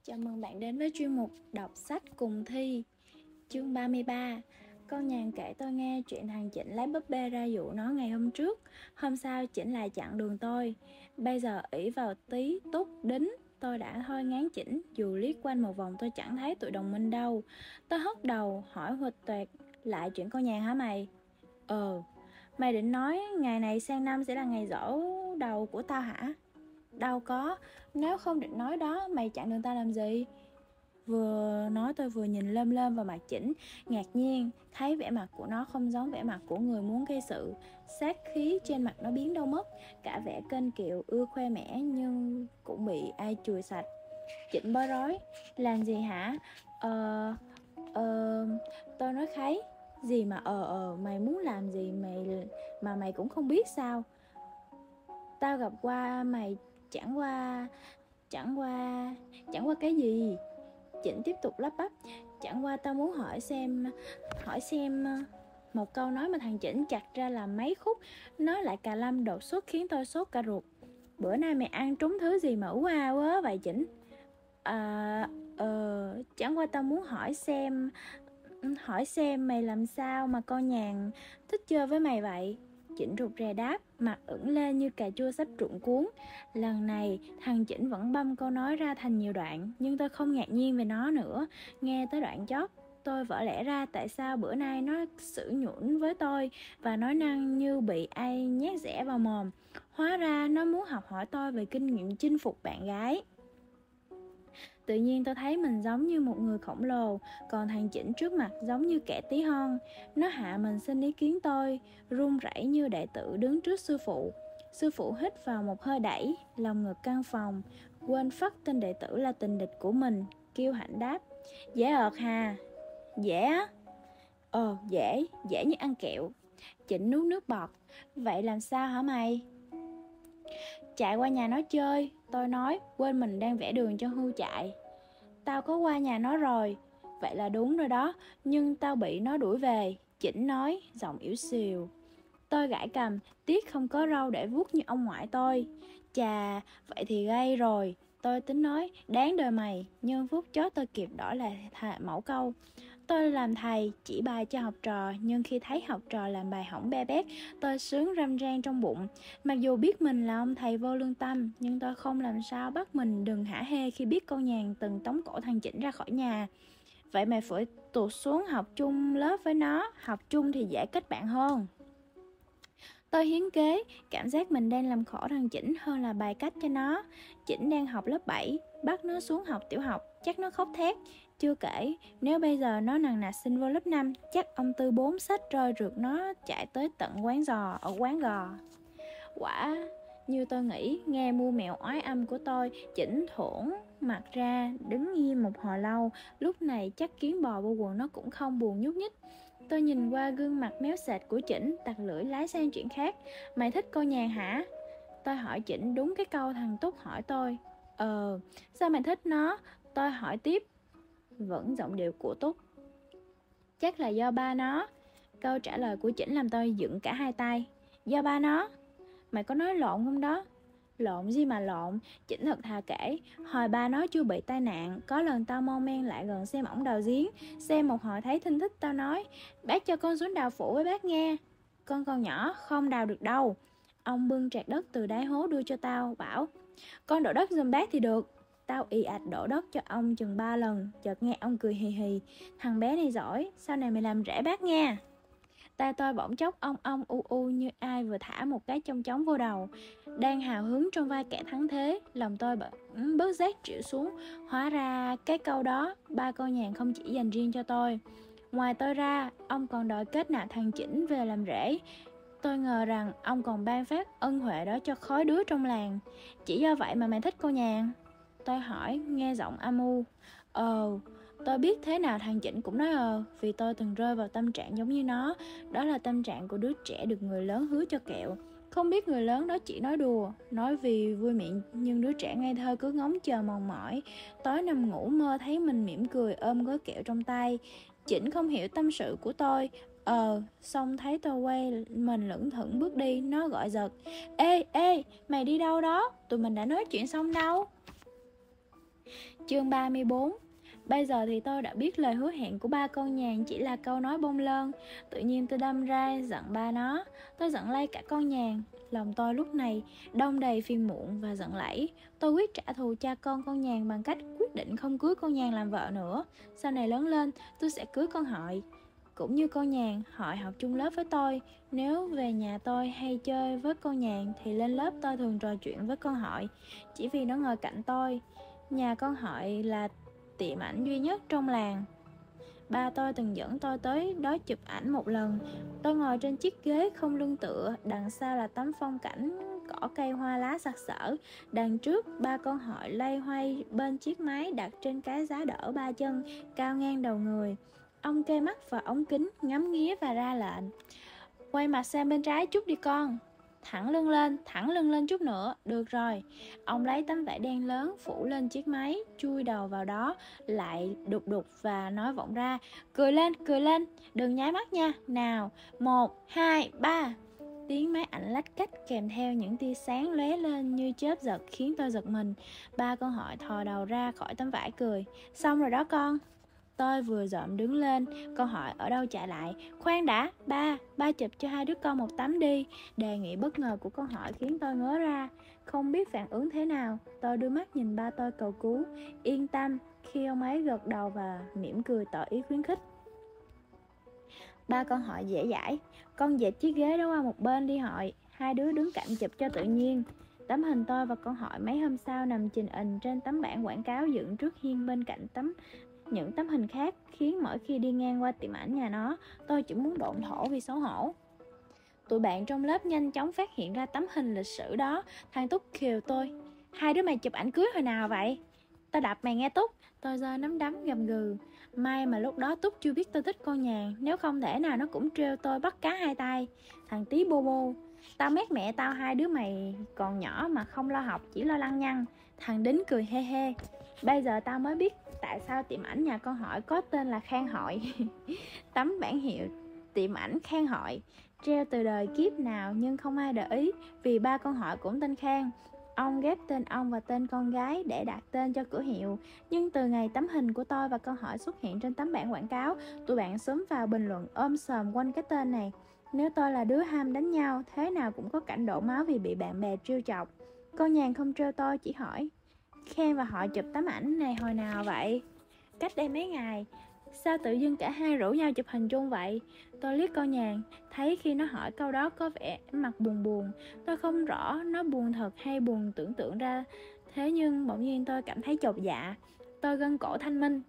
Chào mừng bạn đến với chuyên mục đọc sách cùng Thi. Chương 33. Con nhàn kể tôi nghe chuyện thằng Chỉnh lấy búp bê ra dụ nó ngày hôm trước. Hôm sau Chỉnh lại chặn đường tôi. Bây giờ ỷ vào Tí, Túc, Đính, tôi đã thôi ngán Chỉnh. Dù liếc quanh một vòng tôi chẳng thấy tụi đồng minh đâu. Tôi hất đầu hỏi huỵch toẹt: lại chuyện con nhàn hả mày? Mày định nói ngày này sang năm sẽ là ngày giỗ đầu của tao hả? Đâu có, nếu không định nói đó, mày chặn đường tao làm gì? Vừa nói tôi vừa nhìn lơm lơm vào mặt Chỉnh, ngạc nhiên, thấy vẻ mặt của nó không giống vẻ mặt của người muốn gây sự. Sát khí trên mặt nó biến đâu mất, cả vẻ kênh kiệu ưa khoe mẽ nhưng cũng bị ai chùi sạch. Chỉnh bối rối: làm gì hả? Tôi nói kháy: gì mà mày muốn làm gì mày cũng không biết sao? Tao gặp qua mày chẳng qua cái gì? Chỉnh tiếp tục lắp bắp: chẳng qua tao muốn hỏi xem một câu nói mà thằng Chỉnh chặt ra làm mấy khúc, nói lại cà lâm đột xuất khiến tôi sốt cả ruột. Bữa nay mày ăn trúng thứ gì mà ú a quá vậy Chỉnh? Chẳng qua tao muốn hỏi xem mày làm sao mà con nhàn thích chơi với mày vậy? Chỉnh rụt rè đáp, mặt ửng lên như cà chua sắp rụng cuống. Lần này thằng Chỉnh vẫn băm câu nói ra thành nhiều đoạn, nhưng tôi không ngạc nhiên về nó nữa. Nghe tới đoạn chót, tôi vỡ lẽ ra tại sao bữa nay nó xử nhũn với tôi và nói năng như bị ai nhét dẻ vào mồm. Hóa ra nó muốn học hỏi tôi về kinh nghiệm chinh phục bạn gái. Tự nhiên tôi thấy mình giống như một người khổng lồ, còn thằng Chỉnh trước mặt giống như kẻ tí hon. Nó hạ mình xin ý kiến tôi, run rẩy như đệ tử đứng trước sư phụ. Sư phụ hít vào một hơi đẩy, lòng ngực căng phòng, quên phắt tên đệ tử là tình địch của mình, kiêu hãnh đáp: dễ ợt hà? Dễ á? Dễ như ăn kẹo. Chỉnh nuốt nước bọt: vậy làm sao hả mày? Chạy qua nhà nó chơi, tôi nói, quên mình đang vẽ đường cho hươu chạy. Tao có qua nhà nó rồi. Vậy là đúng rồi đó, nhưng tao bị nó đuổi về, Chỉnh nói, giọng yếu xìu. Tôi gãi cằm, tiếc không có râu để vuốt như ông ngoại tôi. Chà, vậy thì gây rồi. Tôi tính nói, đáng đời mày, nhưng phút chót tôi kịp đổi lại mẫu câu. Tôi làm thầy, chỉ bài cho học trò, nhưng khi thấy học trò làm bài hỏng be bét, tôi sướng râm ran trong bụng. Mặc dù biết mình là ông thầy vô lương tâm, nhưng tôi không làm sao bắt mình đừng hả hê khi biết con nhàn từng tống cổ thằng Chỉnh ra khỏi nhà. Vậy mày phải tụt xuống học chung lớp với nó, học chung thì dễ kết bạn hơn. Tôi hiến kế, cảm giác mình đang làm khổ thằng Chỉnh hơn là bày cách cho nó. Chỉnh đang học lớp 7, bắt nó xuống học tiểu học, chắc nó khóc thét. Chưa kể, nếu bây giờ nó nằng nặc xin vô lớp 5, chắc ông Tư 4 sách rơi rượt nó chạy tới tận quán giò ở quán gò. Quả như tôi nghĩ, nghe mưu mẹo oái âm của tôi, Chỉnh thủng mặt ra, đứng im một hồi lâu. Lúc này chắc kiến bò vô quần nó cũng không buồn nhúc nhích. Tôi nhìn qua gương mặt méo sệt của Chỉnh, tặc lưỡi lái sang chuyện khác. Mày thích con nhàn hả? Tôi hỏi Chỉnh đúng cái câu thằng Túc hỏi tôi. Sao mày thích nó? Tôi hỏi tiếp, vẫn giọng điệu của Túc. Chắc là do ba nó. Câu trả lời của Chỉnh làm tôi dựng cả hai tay. Do ba nó? Mày có nói lộn không đó? Lộn gì mà lộn, Chỉnh thật thà kể. Hồi ba nó chưa bị tai nạn, có lần tao mon men lại gần xem ổng đào giếng. Xem một hồi thấy thinh thích tao nói: bác cho con xuống đào phụ với bác nghe. Con còn nhỏ, không đào được đâu. Ông bưng trạc đất từ đáy hố đưa cho tao, bảo: con đổ đất giùm bác thì được. Tao ì ạch đổ đất cho ông chừng 3 lần, chợt nghe ông cười hì hì: thằng bé này giỏi, sau này mày làm rể bác nha. Tai tôi bỗng chốc ong u như ai vừa thả một cái chong chóng vô đầu. Đang hào hứng trong vai kẻ thắng thế, lòng tôi bớt rét trĩu xuống. Hóa ra cái câu đó, ba con nhàn không chỉ dành riêng cho tôi. Ngoài tôi ra, ông còn đòi kết nạp thằng Chỉnh về làm rể. Tôi ngờ rằng ông còn ban phát ân huệ đó cho khối đứa trong làng. Chỉ do vậy mà mày thích cô nhàn? Tôi hỏi, nghe giọng âm u. Tôi biết thế nào thằng Chỉnh cũng nói vì tôi từng rơi vào tâm trạng giống như nó. Đó là tâm trạng của đứa trẻ được người lớn hứa cho kẹo. Không biết người lớn đó chỉ nói đùa, nói vì vui miệng, nhưng đứa trẻ ngây thơ cứ ngóng chờ mòn mỏi. Tối nằm ngủ mơ thấy mình mỉm cười ôm gói kẹo trong tay. Chỉnh không hiểu tâm sự của tôi. Xong thấy tôi quay mình lững thững bước đi, nó gọi giật: Ê, mày đi đâu đó? Tụi mình đã nói chuyện xong đâu. Chương 34. Bây giờ thì tôi đã biết lời hứa hẹn của ba con nhàn chỉ là câu nói bông lơn. Tự nhiên tôi đâm ra giận ba nó. Tôi giận lây cả con nhàn. Lòng tôi lúc này đong đầy phiền muộn và giận lẫy. Tôi quyết trả thù cha con nhàn bằng cách quyết định không cưới con nhàn làm vợ nữa. Sau này lớn lên tôi sẽ cưới con Hội. Cũng như con nhàn, Hội học chung lớp với tôi. Nếu về nhà tôi hay chơi với con nhàn thì lên lớp tôi thường trò chuyện với con Hội, chỉ vì nó ngồi cạnh tôi. Nhà con Hội là tiệm ảnh duy nhất trong làng. Ba tôi từng dẫn tôi tới đó chụp ảnh một lần. Tôi ngồi trên chiếc ghế không lưng tựa, đằng sau là tấm phong cảnh cỏ cây hoa lá sặc sỡ. Đằng trước ba con Hội loay hoay bên chiếc máy đặt trên cái giá đỡ ba chân cao ngang đầu người. Ông kê mắt vào ống kính, ngắm nghía và ra lệnh: quay mặt sang bên trái chút đi con. Thẳng lưng lên chút nữa. Được rồi. Ông lấy tấm vải đen lớn phủ lên chiếc máy, chui đầu vào đó, lại đục đục và nói vọng ra: cười lên, đừng nháy mắt nha. Nào, 1, 2, 3. Tiếng máy ảnh lách cách kèm theo những tia sáng lóe lên như chớp giật khiến tôi giật mình. Ba con Hội thò đầu ra khỏi tấm vải cười: xong rồi đó con. Tôi vừa dợm đứng lên, câu hỏi ở đâu chạy lại: khoan đã, ba chụp cho hai đứa con một tấm đi. Đề nghị bất ngờ của câu hỏi khiến tôi ngớ ra, không biết phản ứng thế nào. Tôi đưa mắt nhìn ba tôi cầu cứu: yên tâm. Khi ông ấy gật đầu và mỉm cười tỏ ý khuyến khích. Ba con Hội dễ dãi: con dẹp chiếc ghế đó qua một bên đi Hội. Hai đứa đứng cạnh chụp cho tự nhiên. Tấm hình tôi và con Hội mấy hôm sau nằm chình ình trên tấm bảng quảng cáo dựng trước hiên bên cạnh những tấm hình khác, khiến mỗi khi đi ngang qua tiệm ảnh nhà nó, tôi chỉ muốn độn thổ vì xấu hổ. Tụi bạn trong lớp nhanh chóng phát hiện ra tấm hình lịch sử đó. Thằng Túc khều tôi: hai đứa mày chụp ảnh cưới hồi nào vậy? Tao đập mày nghe Túc. Tôi giơ nắm đấm gầm gừ. May mà lúc đó Túc chưa biết tôi thích con nhàn, nếu không thể nào nó cũng trêu tôi bắt cá hai tay. Thằng tí bô bô: tao mét mẹ tao, hai đứa mày còn nhỏ mà không lo học, chỉ lo lăng nhăng. Thằng Đính cười he he: bây giờ tao mới biết tại sao tiệm ảnh nhà con Hội có tên là Khang Hội. Tấm bản hiệu tiệm ảnh Khang Hội treo từ đời kiếp nào nhưng không ai để ý, vì ba con Hội cũng tên Khang. Ông ghép tên ông và tên con gái để đặt tên cho cửa hiệu. Nhưng từ ngày tấm hình của tôi và con Hội xuất hiện trên tấm bảng quảng cáo, tụi bạn xúm vào bình luận ôm sòm quanh cái tên này. Nếu tôi là đứa ham đánh nhau, thế nào cũng có cảnh đổ máu vì bị bạn bè trêu chọc. Con nhàn không trêu tôi, chỉ hỏi: Khen và họ chụp tấm ảnh này hồi nào vậy? Cách đây mấy ngày. Sao tự dưng cả hai rủ nhau chụp hình chung vậy? Tôi liếc con nhàn, thấy khi nó hỏi câu đó có vẻ mặt buồn buồn. Tôi không rõ nó buồn thật hay buồn tưởng tượng ra. Thế nhưng bỗng nhiên tôi cảm thấy chột dạ. Tôi gân cổ thanh minh: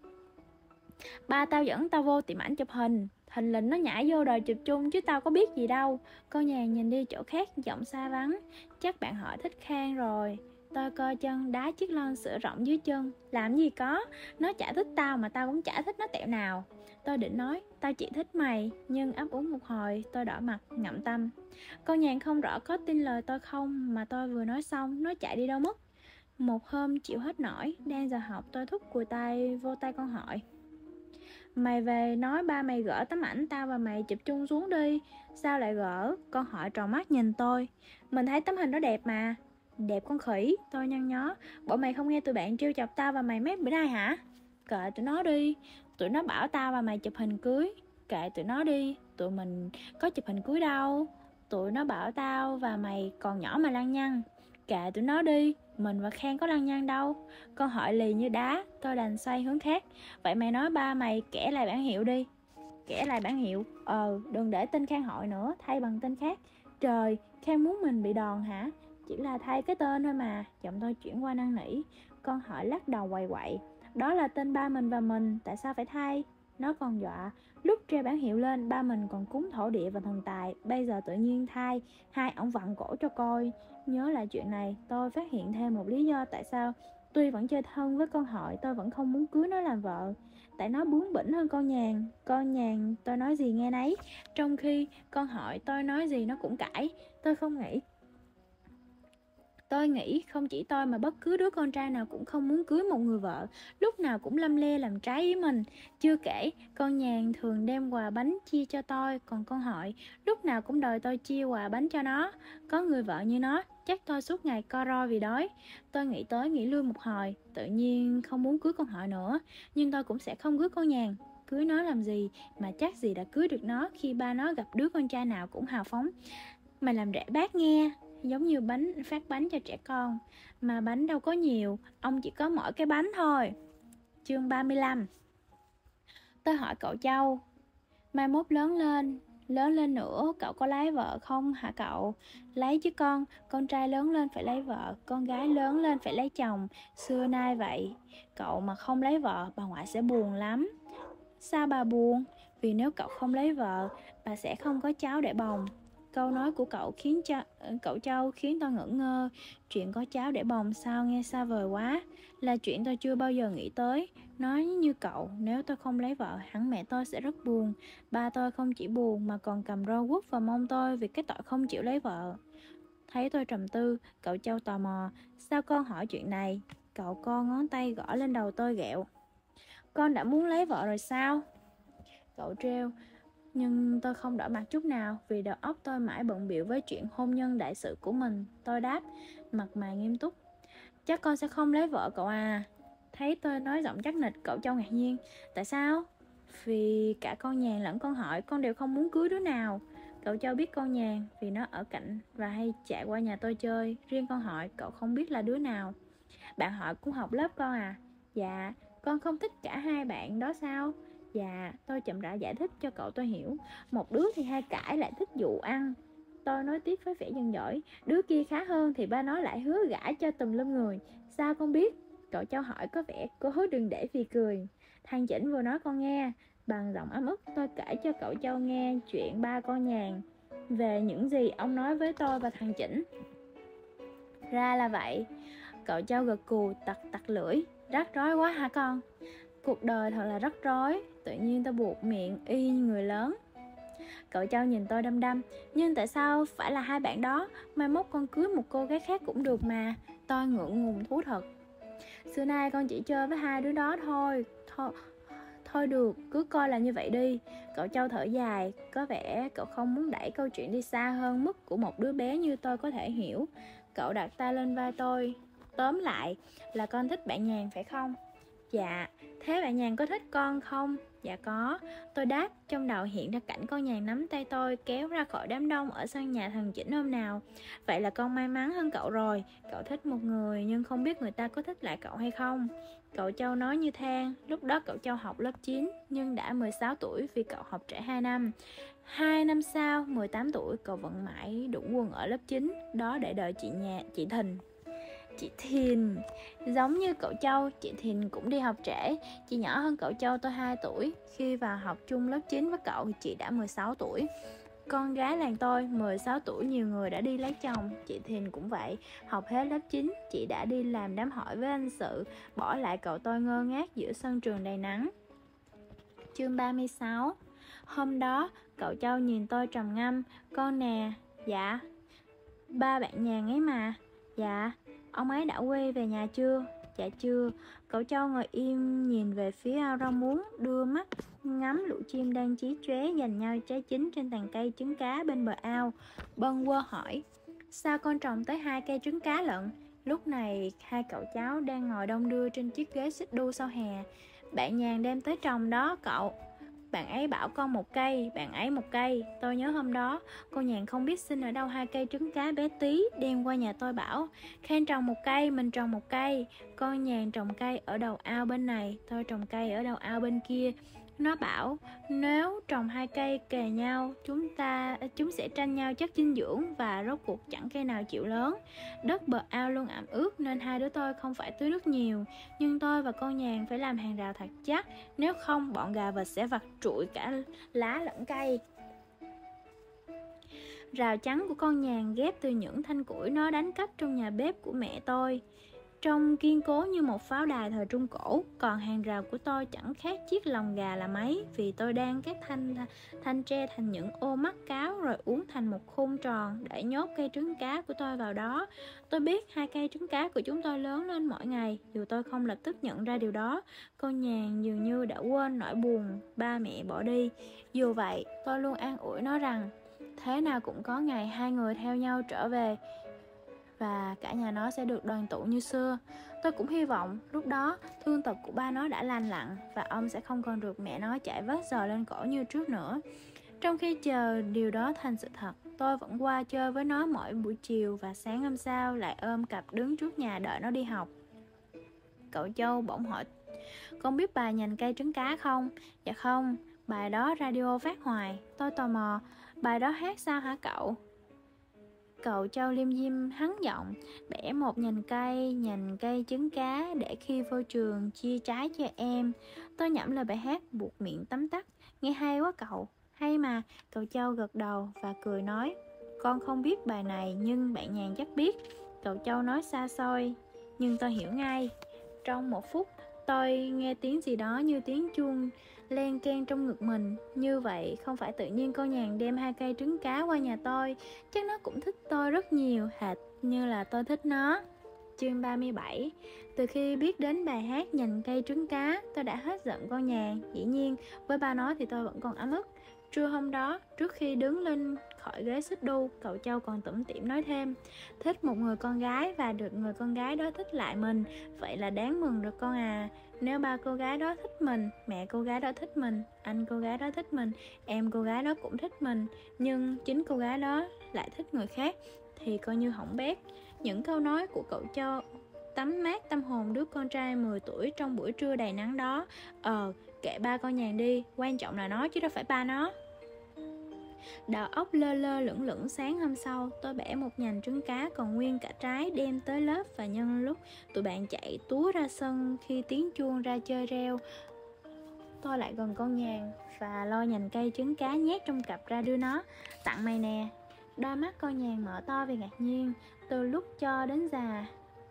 ba tao dẫn tao vô tiệm ảnh chụp hình. Thình lình nó nhảy vô đòi chụp chung chứ tao có biết gì đâu. Con nhàn nhìn đi chỗ khác, giọng xa vắng: chắc bạn hỏi thích Khang rồi. Tôi coi chân, đá chiếc lon sữa rộng dưới chân. Làm gì có, nó chả thích tao mà tao cũng chả thích nó tẹo nào. Tôi định nói tao chỉ thích mày, nhưng ấp úng một hồi tôi đỏ mặt ngậm tâm. Con nhàn không rõ có tin lời tôi không, mà tôi vừa nói xong nó chạy đi đâu mất. Một hôm chịu hết nổi, đang giờ học, tôi thúc cùi tay vô tay con Hội: mày về nói ba mày gỡ tấm ảnh tao và mày chụp chung xuống đi. Sao lại gỡ? Con Hội tròn mắt nhìn tôi: mình thấy tấm hình đó đẹp mà. Đẹp con khỉ, tôi nhăn nhó. Bộ mày không nghe tụi bạn trêu chọc tao và mày mấy bữa nay hả? Kệ tụi nó đi. Tụi nó bảo tao và mày chụp hình cưới. Kệ tụi nó đi, tụi mình có chụp hình cưới đâu. Tụi nó bảo tao và mày còn nhỏ mà lăng nhăng. Kệ tụi nó đi, mình và Khang có lăng nhăng đâu. Con Hội lì như đá, tôi đành xoay hướng khác. Vậy mày nói ba mày kẻ lại bản hiệu đi. Kẻ lại bản hiệu? Đừng để tên Khang Hội nữa, thay bằng tên khác. Trời, Khang muốn mình bị đòn hả? Chỉ là thay cái tên thôi mà. Giọng tôi chuyển qua năn nỉ. Con Hội lắc đầu quậy quậy: đó là tên ba mình và mình, tại sao phải thay? Nó còn dọa: lúc treo bản hiệu lên, ba mình còn cúng thổ địa và thần tài, bây giờ tự nhiên thay, hai ổng vặn cổ cho coi. Nhớ lại chuyện này, tôi phát hiện thêm một lý do tại sao tuy vẫn chơi thân với con Hội, tôi vẫn không muốn cưới nó làm vợ. Tại nó bướng bỉnh hơn con nhàn. Con nhàn tôi nói gì nghe nấy, trong khi con Hội tôi nói gì nó cũng cãi. Tôi không nghĩ Tôi nghĩ không chỉ tôi mà bất cứ đứa con trai nào cũng không muốn cưới một người vợ lúc nào cũng lăm le làm trái ý mình. Chưa kể, con nhàn thường đem quà bánh chia cho tôi, còn con Hội lúc nào cũng đòi tôi chia quà bánh cho nó. Có người vợ như nó, chắc tôi suốt ngày co ro vì đói. Tôi nghĩ tới nghĩ lui một hồi, tự nhiên không muốn cưới con Hội nữa, nhưng tôi cũng sẽ không cưới con nhàn. Cưới nó làm gì mà chắc gì đã cưới được nó khi ba nó gặp đứa con trai nào cũng hào phóng. Mày làm rẻ bát nghe, giống như phát bánh cho trẻ con. Mà bánh đâu có nhiều, ông chỉ có mỗi cái bánh thôi. Chương 35. Tôi hỏi cậu Châu, mai mốt lớn lên nữa cậu có lấy vợ không hả cậu? Lấy chứ con trai lớn lên phải lấy vợ, con gái lớn lên phải lấy chồng, xưa nay vậy. Cậu mà không lấy vợ, bà ngoại sẽ buồn lắm. Sao bà buồn? Vì nếu cậu không lấy vợ, bà sẽ không có cháu để bồng. Câu nói của cậu Châu khiến tôi ngỡ ngơ. Chuyện có cháu để bồng sao nghe xa vời quá, là chuyện tôi chưa bao giờ nghĩ tới. Nói như cậu, nếu tôi không lấy vợ, hẳn mẹ tôi sẽ rất buồn. Ba tôi không chỉ buồn mà còn cầm roi quất vào mông tôi vì cái tội không chịu lấy vợ. Thấy tôi trầm tư, cậu Châu tò mò, sao con hỏi chuyện này? Cậu co ngón tay gõ lên đầu tôi ghẹo. Con đã muốn lấy vợ rồi sao? Cậu trêu, nhưng tôi không đỏ mặt chút nào vì đầu óc tôi mãi bận bịu với chuyện hôn nhân đại sự của mình. Tôi đáp, mặt mày nghiêm túc, chắc con sẽ không lấy vợ cậu à. Thấy tôi nói giọng chắc nịch, cậu Châu ngạc nhiên. Tại sao? Vì cả con nhàn lẫn con Hỏi con đều không muốn cưới đứa nào. Cậu Châu biết con nhàn vì nó ở cạnh và hay chạy qua nhà tôi chơi. Riêng con Hỏi cậu không biết là đứa nào. Bạn Hỏi cũng học lớp con à? Dạ. Con không thích cả hai bạn đó sao? Dạ. Tôi chậm rãi giải thích cho cậu tôi hiểu. Một đứa thì hay cãi lại thích dụ ăn. Tôi nói tiếp với vẻ giận dỗi. Đứa kia khá hơn thì ba nó lại hứa gả cho tùm lum người. Sao con biết? Cậu Châu hỏi có vẻ cố đừng để phì cười. Thằng Chỉnh vừa nói con nghe. Bằng giọng ấm ức tôi kể cho cậu Châu nghe chuyện ba con nhàn, về những gì ông nói với tôi và thằng Chỉnh. Ra là vậy. Cậu Châu gật cù tặc lưỡi. Rắc rối quá hả con? Cuộc đời thật là rắc rối. Tự nhiên tôi buộc miệng y như người lớn. Cậu Châu nhìn tôi đăm đăm. Nhưng tại sao phải là hai bạn đó? Mai mốt con cưới một cô gái khác cũng được mà. Tôi ngượng ngùng thú thật. Xưa nay con chỉ chơi với hai đứa đó thôi. Thôi được, cứ coi là như vậy đi. Cậu Châu thở dài. Có vẻ cậu không muốn đẩy câu chuyện đi xa hơn mức của một đứa bé như tôi có thể hiểu. Cậu đặt tay lên vai tôi. Tóm lại là con thích bạn Nhàn phải không? Dạ. Thế bạn Nhàn có thích con không? Dạ có. Tôi đáp, trong đầu hiện ra cảnh con Nhàn nắm tay tôi kéo ra khỏi đám đông ở sân nhà thằng Chỉnh hôm nào. Vậy là con may mắn hơn cậu rồi. Cậu thích một người nhưng không biết người ta có thích lại cậu hay không. Cậu Châu nói như than. Lúc đó cậu Châu học lớp 9 nhưng đã 16 tuổi vì cậu học trễ 2 năm. 2 năm sau, 18 tuổi, cậu vẫn mãi đủ quần ở lớp 9 đó để đợi chị Thìn. Chị Thìn. Giống như cậu Châu, chị Thìn cũng đi học trễ. Chị nhỏ hơn cậu Châu tôi 2 tuổi. Khi vào học chung lớp 9 với cậu thì chị đã 16 tuổi. Con gái làng tôi 16 tuổi nhiều người đã đi lấy chồng. Chị Thìn cũng vậy. Học hết lớp 9 chị đã đi làm đám hỏi với anh Sự. Bỏ lại cậu tôi ngơ ngác giữa sân trường đầy nắng. Chương 36. Hôm đó cậu Châu nhìn tôi trầm ngâm. Con nè. Dạ. Ba bạn Nhàn ấy mà. Dạ. Ông ấy đã quay về nhà chưa? Dạ chưa. Cậu Châu ngồi im nhìn về phía ao rau muống, đưa mắt ngắm lũ chim đang chí chóe giành nhau trái chín trên tàn cây trứng cá bên bờ ao. Bâng quơ hỏi, sao con trồng tới 2 cây trứng cá lận? Lúc này hai cậu cháu đang ngồi đông đưa trên chiếc ghế xích đu sau hè. Bạn Nhàn đem tới trồng đó cậu. Bạn ấy bảo con 1 cây, bạn ấy 1 cây. Tôi nhớ hôm đó cô Nhàn không biết xin ở đâu 2 cây trứng cá bé tí, đem qua nhà tôi bảo Khang trồng 1 cây, mình trồng 1 cây. Con Nhàn trồng cây ở đầu ao bên này, tôi trồng cây ở đầu ao bên kia. Nó bảo nếu trồng 2 cây kề nhau, chúng sẽ tranh nhau chất dinh dưỡng, và rốt cuộc chẳng cây nào chịu lớn. Đất bờ ao luôn ẩm ướt nên hai đứa tôi không phải tưới nước nhiều, nhưng tôi và con Nhàn phải làm hàng rào thật chắc, nếu không bọn gà vịt sẽ vặt trụi cả lá lẫn cây. Rào chắn của con Nhàn ghép từ những thanh củi nó đánh cắp trong nhà bếp của mẹ tôi. trông kiên cố như một pháo đài thời Trung Cổ. Còn hàng rào của tôi chẳng khác chiếc lồng gà là mấy, vì tôi đang cắt thanh tre thành những ô mắt cáo rồi uốn thành một khung tròn để nhốt cây trứng cá của tôi vào đó. Tôi biết 2 cây trứng cá của chúng tôi lớn lên mỗi ngày, dù tôi không lập tức nhận ra điều đó. Con nhàn dường như đã quên nỗi buồn ba mẹ bỏ đi. Dù vậy, tôi luôn an ủi nó rằng thế nào cũng có ngày 2 người theo nhau trở về và cả nhà nó sẽ được đoàn tụ như xưa. Tôi cũng hy vọng lúc đó thương tật của ba nó đã lành lặn và ông sẽ không còn được mẹ nó chạy vết giò lên cổ như trước nữa. Trong khi chờ điều đó thành sự thật, tôi vẫn qua chơi với nó mỗi buổi chiều và sáng hôm sau lại ôm cặp đứng trước nhà đợi nó đi học. Cậu Châu bỗng hỏi: "Con biết bài nhành cây trứng cá không?" "Dạ không, bài đó radio phát hoài." Tôi tò mò: "Bài đó hát sao hả cậu?" Cậu Châu liêm diêm hắn giọng: "Bẻ một nhành cây trứng cá để khi vô trường chia trái cho em." Tôi nhẩm lời bài hát buộc miệng tấm tắc: "Nghe hay quá cậu." "Hay mà." Cậu Châu gật đầu và cười nói: "Con không biết bài này nhưng bạn Nhàn chắc biết." Cậu Châu nói xa xôi nhưng tôi hiểu ngay. Trong một phút, tôi nghe tiếng gì đó như tiếng chuông len keng trong ngực mình. Như vậy không phải tự nhiên cô Nhàn đem 2 cây trứng cá qua nhà tôi. Chắc nó cũng thích tôi rất nhiều, hệt như là tôi thích nó. Chương 37. Từ khi biết đến bài hát nhành cây trứng cá, tôi đã hết giận con Nhàn. Dĩ nhiên, với ba nó thì tôi vẫn còn ấm ức. Trưa hôm đó, trước khi đứng lên khỏi ghế xích đu, cậu Châu còn tủm tỉm nói thêm: "Thích một người con gái và được người con gái đó thích lại mình, vậy là đáng mừng rồi con à. Nếu ba cô gái đó thích mình, mẹ cô gái đó thích mình, anh cô gái đó thích mình, em cô gái đó cũng thích mình, nhưng chính cô gái đó lại thích người khác, thì coi như hỏng bét." Những câu nói của cậu Châu tắm mát tâm hồn đứa con trai 10 tuổi trong buổi trưa đầy nắng đó. Kệ ba con Nhàn đi, quan trọng là nó chứ đâu phải ba nó. Đầu óc lơ lơ lửng lửng. Sáng hôm sau, tôi bẻ một nhành trứng cá còn nguyên cả trái đem tới lớp, và nhân lúc tụi bạn chạy túa ra sân khi tiếng chuông ra chơi reo, tôi lại gần con Nhàn và lôi nhành cây trứng cá nhét trong cặp ra đưa nó: "Tặng mày nè." Đôi mắt con Nhàn mở to vì ngạc nhiên. Từ lúc cho đến già,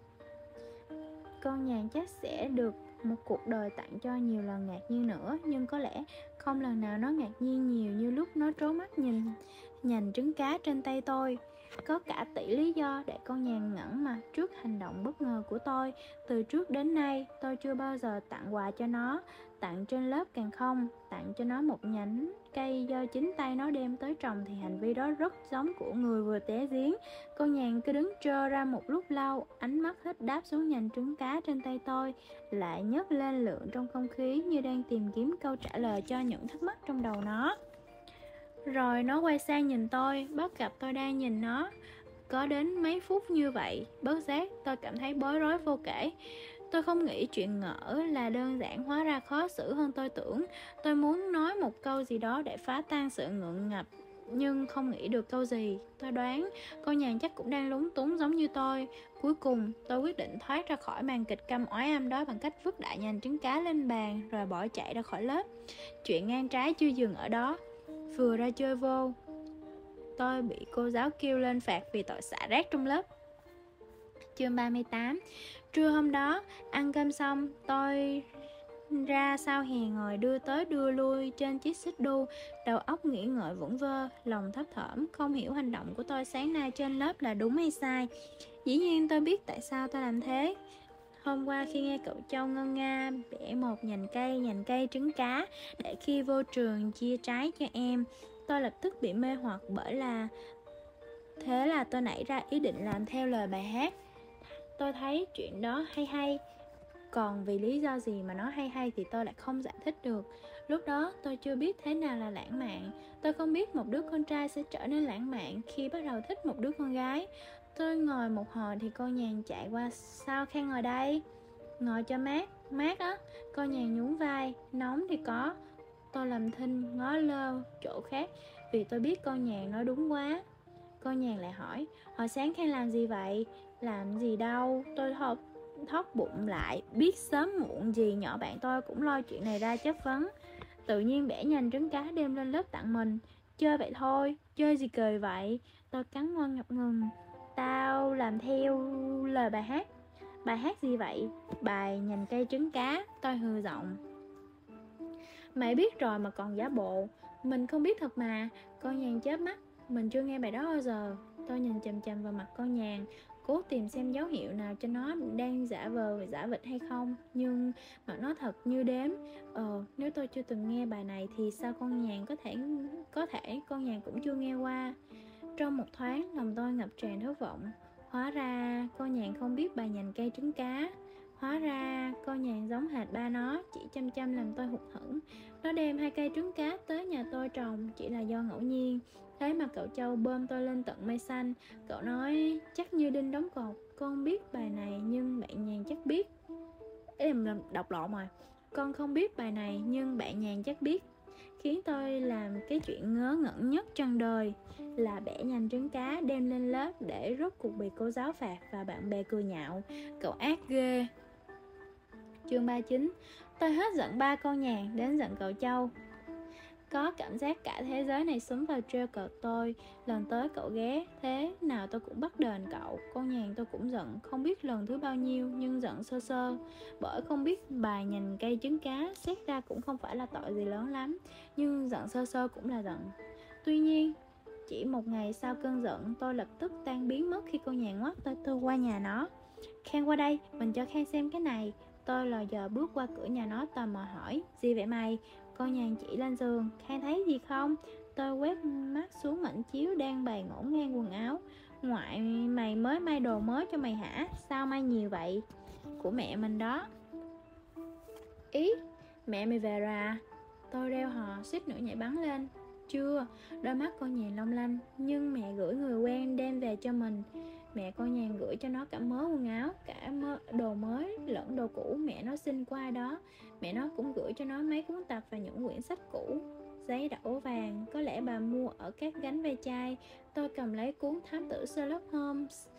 con Nhàn chắc sẽ được một cuộc đời tặng cho nhiều lần ngạc nhiên nữa, nhưng có lẽ không lần nào nó ngạc nhiên nhiều như lúc nó trố mắt nhìn nhành trứng cá trên tay tôi. Có cả tỷ lý do để con Nhàn ngẩn mặt trước hành động bất ngờ của tôi. Từ trước đến nay, tôi chưa bao giờ tặng quà cho nó, tặng trên lớp càng không. Tặng cho nó một nhánh cây do chính tay nó đem tới trồng thì hành vi đó rất giống của người vừa té giếng. Con Nhàn cứ đứng trơ ra một lúc lâu, ánh mắt hết đáp xuống nhành trứng cá trên tay tôi, lại nhấc lên lượn trong không khí như đang tìm kiếm câu trả lời cho những thắc mắc trong đầu nó. Rồi nó quay sang nhìn tôi, bắt gặp tôi đang nhìn nó. Có đến mấy phút như vậy, bất giác tôi cảm thấy bối rối vô kể. Tôi không nghĩ chuyện ngỡ là đơn giản, hóa ra khó xử hơn tôi tưởng. Tôi muốn nói một câu gì đó để phá tan sự ngượng ngập, nhưng không nghĩ được câu gì. Tôi đoán con Nhàn chắc cũng đang lúng túng giống như tôi. Cuối cùng tôi quyết định thoát ra khỏi màn kịch câm oái âm đó bằng cách vứt đại nhành trứng cá lên bàn rồi bỏ chạy ra khỏi lớp. Chuyện ngang trái chưa dừng ở đó. Vừa ra chơi vô, tôi bị cô giáo kêu lên phạt vì tội xả rác trong lớp. Chương 38. Trưa hôm đó, ăn cơm xong, tôi ra sau hè ngồi đưa tới đưa lui trên chiếc xích đu, đầu óc nghĩ ngợi vẩn vơ, lòng thấp thỏm, không hiểu hành động của tôi sáng nay trên lớp là đúng hay sai. Dĩ nhiên tôi biết tại sao tôi làm thế. Hôm qua khi nghe cậu Châu ngân nga bẻ một nhành cây trứng cá để khi vô trường chia trái cho em, tôi lập tức bị mê hoặc thế là tôi nảy ra ý định làm theo lời bài hát. Tôi thấy chuyện đó hay, còn vì lý do gì mà nó hay thì tôi lại không giải thích được. Lúc đó tôi chưa biết thế nào là lãng mạn. Tôi không biết một đứa con trai sẽ trở nên lãng mạn khi bắt đầu thích một đứa con gái. Tôi ngồi một hồi thì cô Nhàn chạy qua: "Sao Khang ngồi đây?" "Ngồi cho mát á." Cô Nhàn nhún vai: "Nóng thì có." Tôi làm thinh ngó lơ chỗ khác vì tôi biết con Nhàn nói đúng quá. Cô Nhàn lại hỏi: "Hồi sáng Khang làm gì vậy?" "Làm gì đâu." Tôi thót bụng lại, biết sớm muộn gì nhỏ bạn tôi cũng lôi chuyện này ra chất vấn. "Tự nhiên bẻ nhành trứng cá đem lên lớp tặng mình." "Chơi vậy thôi." "Chơi gì cười vậy?" Tôi cắn môi ngập ngừng. "Tao làm theo lời bài hát." Bài hát gì vậy? Bài nhành cây trứng cá, tôi hừ giọng. Mày biết rồi mà còn giả bộ. Mình không biết thật mà. Con nhàn chớp mắt. Mình chưa nghe bài đó bao giờ. Tôi nhìn chằm chằm vào mặt con nhàn, cố tìm xem dấu hiệu nào cho nó đang giả vờ giả vịt hay không. Nhưng mặt nó thật như đếm. Nếu tôi chưa từng nghe bài này thì sao con nhàn có thể con nhàn cũng chưa nghe qua. Trong một thoáng, lòng tôi ngập tràn thất vọng. Hóa ra con nhàn không biết bài nhành cây trứng cá. Hóa ra con nhàn giống hệt ba nó, chỉ chăm chăm làm tôi hụt hẫng. Nó đem 2 cây trứng cá tới nhà tôi trồng chỉ là do ngẫu nhiên. Thế mà cậu Châu bơm tôi lên tận mây xanh. Cậu nói chắc như đinh đóng cột. Con biết bài này nhưng bạn nhàn chắc biết. Em đọc lộn rồi. Con không biết bài này nhưng bạn nhàn chắc biết. Khiến tôi làm cái chuyện ngớ ngẩn nhất trong đời là bẻ nhành trứng cá đem lên lớp để rốt cuộc bị cô giáo phạt và bạn bè cười nhạo. Cậu ác ghê. Chương 39. Tôi hết giận ba con nhàn đến giận cậu Châu. Có cảm giác cả thế giới này xúm vào trêu cợt tôi. Lần tới cậu ghé, thế nào tôi cũng bắt đền cậu. Con nhàn tôi cũng giận, không biết lần thứ bao nhiêu, nhưng giận sơ sơ. Bởi không biết bài nhành cây trứng cá, xét ra cũng không phải là tội gì lớn lắm, nhưng giận sơ sơ cũng là giận. Tuy nhiên, chỉ một ngày sau cơn giận, tôi lập tức tan biến mất khi con nhàn ngoắt tôi qua nhà nó. Khang qua đây, mình cho Khang xem cái này. Tôi lò dò bước qua cửa nhà nó tò mò hỏi, gì vậy mày? Con nhàn chỉ lên giường, Khang thấy gì không? Tôi quét mắt xuống mảnh chiếu đang bày ngổn ngang quần áo. Ngoại mày mới may đồ mới cho mày hả? Sao may nhiều vậy? Của mẹ mình đó. Ý, mẹ mày về rồi à? Tôi reo hò, suýt nữa nhảy bắn lên. Chưa, đôi mắt con nhàn long lanh, nhưng mẹ gửi người quen đem về cho mình. Mẹ con nhàn gửi cho nó cả mớ quần áo, cả đồ mới lẫn đồ cũ mẹ nó xin qua ai đó. Mẹ nó cũng gửi cho nó mấy cuốn tập và những quyển sách cũ. Giấy đỏ vàng, có lẽ bà mua ở các gánh ve chai. Tôi cầm lấy cuốn Thám tử Sherlock Holmes,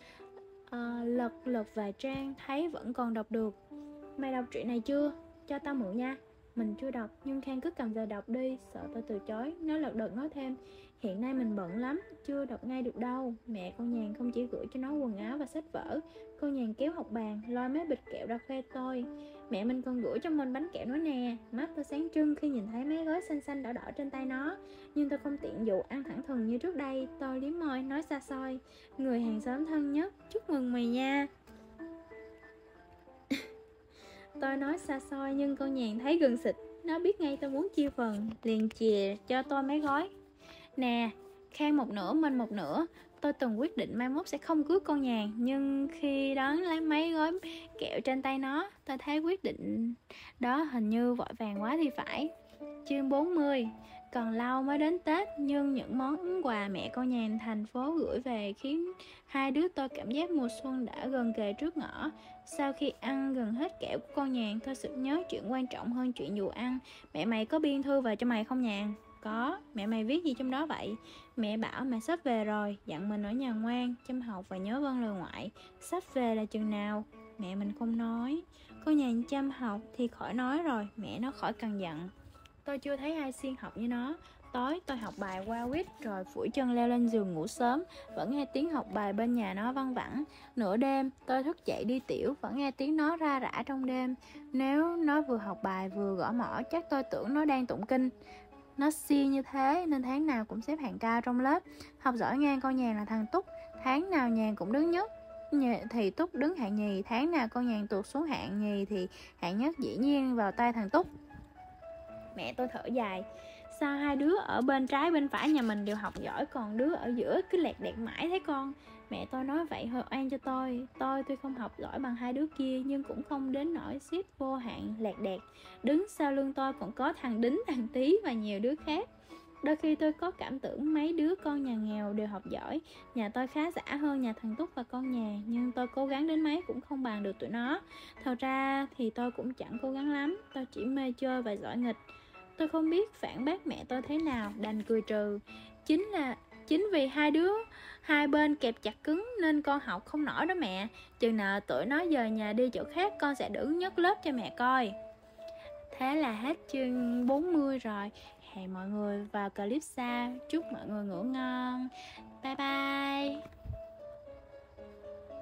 lật vài trang, thấy vẫn còn đọc được. Mày đọc truyện này chưa? Cho tao mượn nha. Mình chưa đọc, nhưng Khang cứ cầm về đọc đi. Sợ tôi từ chối, nó lật đật nói thêm, hiện nay mình bận lắm, chưa đọc ngay được đâu. Mẹ con nhàn không chỉ gửi cho nó quần áo và sách vở. Con nhàn kéo học bàn, lôi mấy bịch kẹo ra khoe tôi. Mẹ mình còn gửi cho mình bánh kẹo nữa nè. Mắt tôi sáng trưng khi nhìn thấy mấy gói xanh xanh đỏ đỏ trên tay nó. Nhưng tôi không tiện dụ ăn thẳng thừng như trước đây. Tôi liếm môi nói xa xôi, người hàng xóm thân nhất, chúc mừng mày nha. Tôi nói xa xôi nhưng con nhàn thấy gần xịt. Nó biết ngay tôi muốn chia phần, liền chìa cho tôi mấy gói. Nè, Khang một nửa, mình một nửa. Tôi từng quyết định mai mốt sẽ không cưới con nhàn, nhưng khi đón lấy mấy gói kẹo trên tay nó, tôi thấy quyết định đó hình như vội vàng quá thì phải. Chương 40. Còn lâu mới đến Tết, nhưng những món quà mẹ con nhàn thành phố gửi về khiến hai đứa tôi cảm giác mùa xuân đã gần kề trước ngõ. Sau khi ăn gần hết kẹo của con nhàn, tôi sực nhớ chuyện quan trọng hơn chuyện dù ăn. Mẹ mày có biên thư về cho mày không nhàn? Có, mẹ mày viết gì trong đó vậy? Mẹ bảo mẹ sắp về rồi, dặn mình ở nhà ngoan, chăm học và nhớ vâng lời ngoại. Sắp về là chừng nào? Mẹ mình không nói. Con nhàn chăm học thì khỏi nói rồi, mẹ nó khỏi cần dặn. Tôi chưa thấy ai siêng học như nó. Tối tôi học bài qua quýt rồi phủi chân leo lên giường ngủ sớm. Vẫn nghe tiếng học bài bên nhà nó văng vẳng. Nửa đêm tôi thức dậy đi tiểu, vẫn nghe tiếng nó ra rã trong đêm. Nếu nó vừa học bài vừa gõ mõ, chắc tôi tưởng nó đang tụng kinh. Nó siêng như thế nên tháng nào cũng xếp hạng cao trong lớp. Học giỏi ngang con nhàn là thằng Túc, tháng nào nhàn cũng đứng nhất thì Túc đứng hạng nhì. Tháng nào con nhàn tụt xuống hạng nhì thì hạng nhất dĩ nhiên vào tay thằng Túc. Mẹ tôi thở dài, sao hai đứa ở bên trái bên phải nhà mình đều học giỏi, còn đứa ở giữa cứ lẹt đẹt mãi thế con? Mẹ tôi nói vậy hơi oan cho tôi. Tôi tuy không học giỏi bằng hai đứa kia, nhưng cũng không đến nỗi xếp vô hạng lẹt đẹt. Đứng sau lưng tôi còn có thằng Đính, thằng Tí và nhiều đứa khác. Đôi khi tôi có cảm tưởng mấy đứa con nhà nghèo đều học giỏi. Nhà tôi khá giả hơn nhà thằng Túc và con nhà, nhưng tôi cố gắng đến mấy cũng không bằng được tụi nó. Thật ra thì tôi cũng chẳng cố gắng lắm, tôi chỉ mê chơi và giỏi nghịch. Tôi không biết phản bác mẹ tôi thế nào, đành cười trừ. Chính vì hai bên kẹp chặt cứng nên con học không nổi đó mẹ. Chừng nào tụi nó dời nhà đi chỗ khác, con sẽ đứng nhất lớp cho mẹ coi. Thế là hết chương 40 rồi. Hẹn mọi người vào clip sau. Chúc mọi người ngủ ngon. Bye bye.